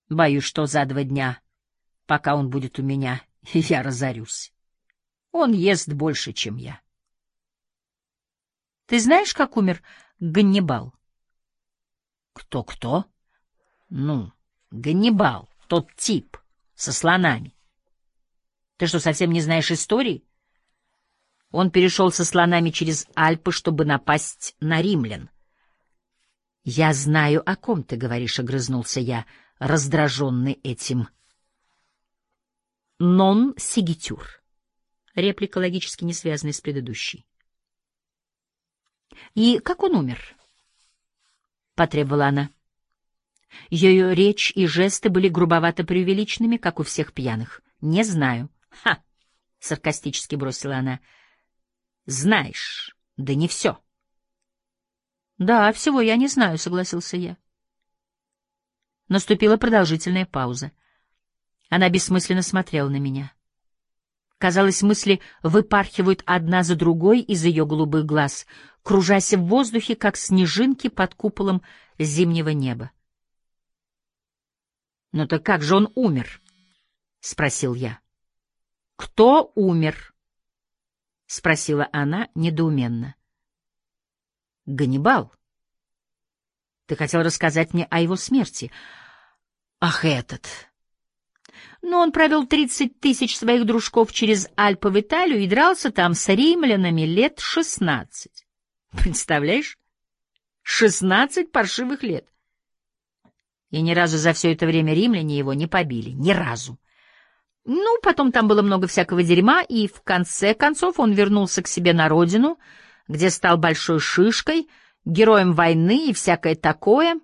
Боюсь, что за 2 дня, пока он будет у меня, я разорюсь. Он ест больше, чем я. Ты знаешь, как умер Ганнибал? Кто-кто? Ну, Ганнибал, тот тип со слонами. Ты что, совсем не знаешь истории? Он перешел со слонами через Альпы, чтобы напасть на римлян. — Я знаю, о ком ты говоришь, — огрызнулся я, раздраженный этим. — «Non сигитюр». Реплика логически не связанная с предыдущей. — И как он умер? — потребовала она. Ее речь и жесты были грубовато преувеличенными, как у всех пьяных. — Не знаю. — Ха! — саркастически бросила она. — Знаешь, да не все. — Да, всего я не знаю, — согласился я. Наступила продолжительная пауза. Она бессмысленно смотрела на меня. Казалось, мысли выпархивают одна за другой из ее голубых глаз, кружась в воздухе, как снежинки под куполом зимнего неба. — Ну так как же он умер? — спросил я. — Кто умер? — спросила она недоуменно. — Ганнибал. Ты хотел рассказать мне о его смерти. Ах, этот! Но он провел 30 000 своих дружков через Альпы в Италию и дрался там с римлянами лет 16. Представляешь? 16 паршивых лет. И ни разу за все это время римляне его не побили. Ни разу. Ну, потом там было много всякого дерьма, и в конце концов он вернулся к себе на родину, где стал большой шишкой, героем войны и всякое такое.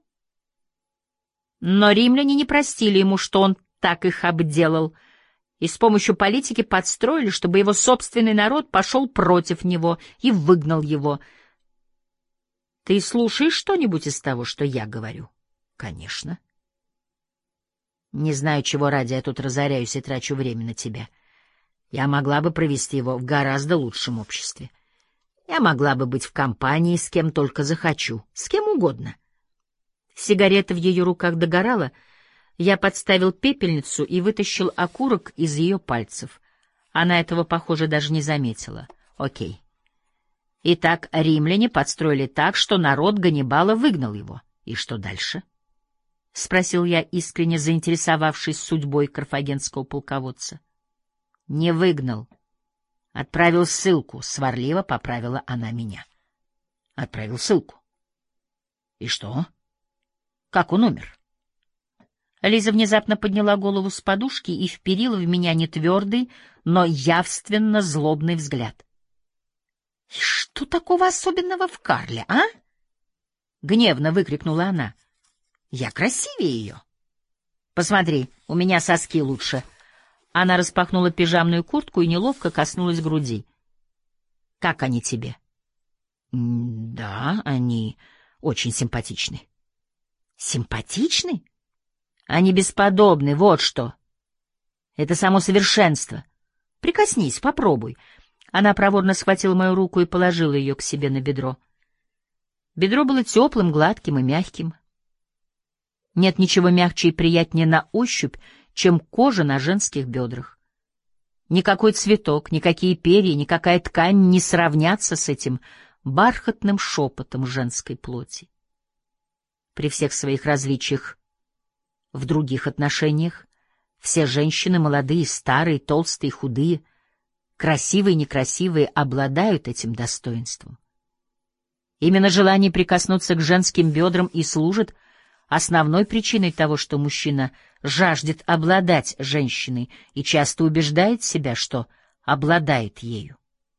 Но римляне не простили ему, что он так их обделал, и с помощью политики подстроили, чтобы его собственный народ пошел против него и выгнал его. Ты слушаешь что-нибудь из того, что я говорю? Конечно. Не знаю, чего ради я тут разоряюсь и трачу время на тебя. Я могла бы провести его в гораздо лучшем обществе. Я могла бы быть в компании с кем только захочу, с кем угодно. Сигарета в ее руках догорала. Я подставил пепельницу и вытащил окурок из ее пальцев. Она этого, похоже, даже не заметила. Окей. Итак, римляне подстроили так, что народ Ганнибала выгнал его. И что дальше? — спросил я, искренне заинтересовавшись судьбой карфагенского полководца. — Не выгнал. Отправил ссылку. Сварливо поправила она меня. — Отправил ссылку. — И что? Как он умер? Лиза внезапно подняла голову с подушки и вперила в меня не твердый, но явственно злобный взгляд. — Что такого особенного в Карле, а? — гневно выкрикнула она. — Я красивее ее. — Посмотри, у меня соски лучше. Она распахнула пижамную куртку и неловко коснулась груди. — Как они тебе? — Да, они очень симпатичны. — Симпатичны? Они бесподобны, вот что. Это само совершенство. Прикоснись, попробуй. Она проворно схватила мою руку и положила ее к себе на бедро. Бедро было теплым, гладким и мягким. Нет ничего мягче и приятнее на ощупь, чем кожа на женских бедрах. Никакой цветок, никакие перья, никакая ткань не сравнятся с этим бархатным шепотом женской плоти. При всех своих различиях в других отношениях все женщины, молодые, старые, толстые, худые, красивые, некрасивые, обладают этим достоинством. Именно желание прикоснуться к женским бедрам и служит основной причиной того, что мужчина жаждет обладать женщиной и часто убеждает себя, что обладает ею.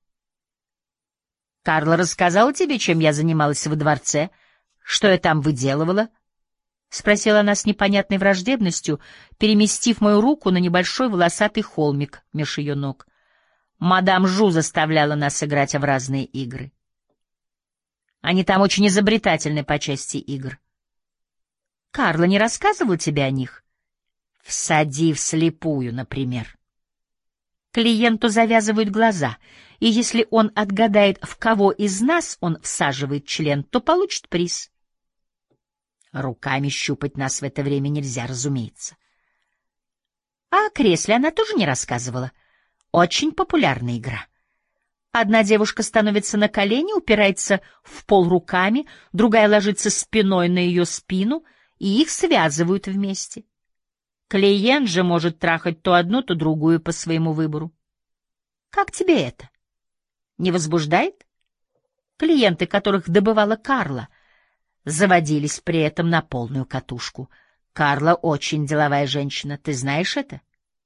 «Карла рассказала тебе, чем я занималась во дворце? Что я там выделывала?» — спросила она с непонятной враждебностью, переместив мою руку на небольшой волосатый холмик меж ее ног. Мадам Жу заставляла нас играть в разные игры. Они там очень изобретательны по части игр. Карла не рассказывал тебе о них? Всади вслепую, например. Клиенту завязывают глаза, и если он отгадает, в кого из нас он всаживает член, то получит приз. Руками щупать нас в это время нельзя, разумеется. А о кресле она тоже не рассказывала. Очень популярная игра. Одна девушка становится на колени, упирается в пол руками, другая ложится спиной на ее спину, и их связывают вместе. Клиент же может трахать то одну, то другую по своему выбору. Как тебе это? Не возбуждает? Клиенты, которых добывала Карла, заводились при этом на полную катушку. Карла очень деловая женщина, ты знаешь это?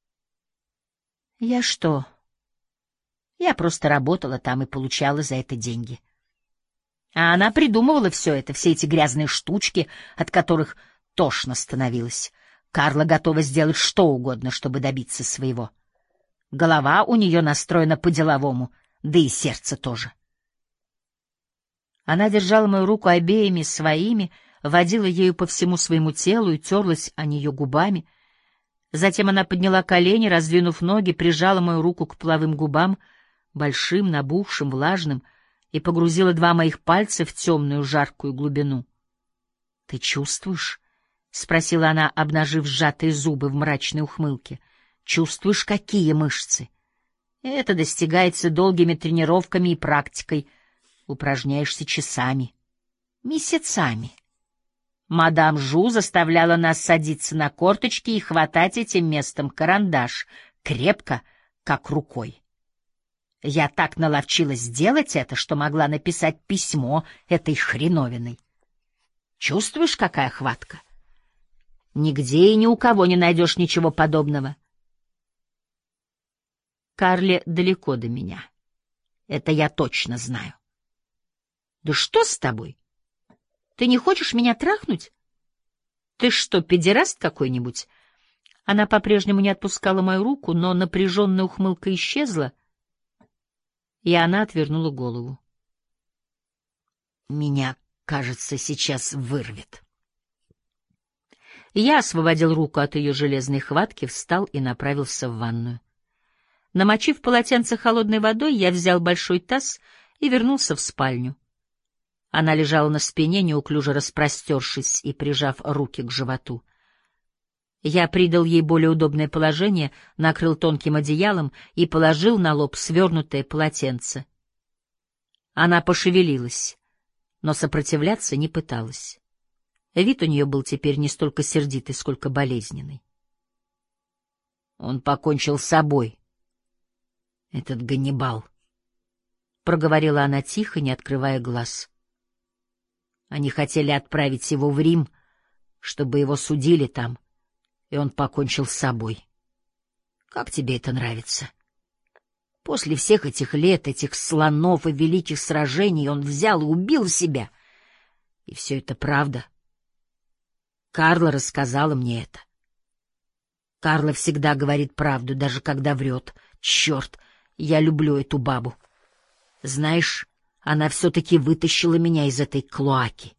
Я что? Я просто работала там и получала за это деньги. А она придумывала все это, все эти грязные штучки, от которых тошно становилось. Карла готова сделать что угодно, чтобы добиться своего. Голова у нее настроена по-деловому, да и сердце тоже. Она держала мою руку обеими своими, водила ею по всему своему телу и терлась о нее губами. Затем она подняла колени, раздвинув ноги, прижала мою руку к половым губам, большим, набухшим, влажным, и погрузила два моих пальца в темную жаркую глубину. — Ты чувствуешь? — спросила она, обнажив сжатые зубы в мрачной ухмылке. — Чувствуешь, какие мышцы? Это достигается долгими тренировками и практикой. Упражняешься часами, месяцами. Мадам Жу заставляла нас садиться на корточки и хватать этим местом карандаш, крепко, как рукой. Я так наловчилась сделать это, что могла написать письмо этой хреновиной. Чувствуешь, какая хватка? Нигде и ни у кого не найдешь ничего подобного. Карле далеко до меня. Это я точно знаю. Да что с тобой? Ты не хочешь меня трахнуть? Ты что, педераст какой-нибудь? Она по-прежнему не отпускала мою руку, но напряженная ухмылка исчезла, и она отвернула голову. Меня, кажется, сейчас вырвет. Я освободил руку от ее железной хватки, встал и направился в ванную. Намочив полотенце холодной водой, я взял большой таз и вернулся в спальню. Она лежала на спине, неуклюже распростершись и прижав руки к животу. Я придал ей более удобное положение, накрыл тонким одеялом и положил на лоб свернутое полотенце. Она пошевелилась, но сопротивляться не пыталась. Вид у нее был теперь не столько сердитый, сколько болезненный. Он покончил с собой, этот Ганнибал, — проговорила она тихо, не открывая глаз. Они хотели отправить его в Рим, чтобы его судили там, и он покончил с собой. Как тебе это нравится? После всех этих лет, этих слонов и великих сражений он взял и убил себя. И все это правда. Карла рассказала мне это. Карла всегда говорит правду, даже когда врет. Черт, я люблю эту бабу. Знаешь, она все-таки вытащила меня из этой клоаки.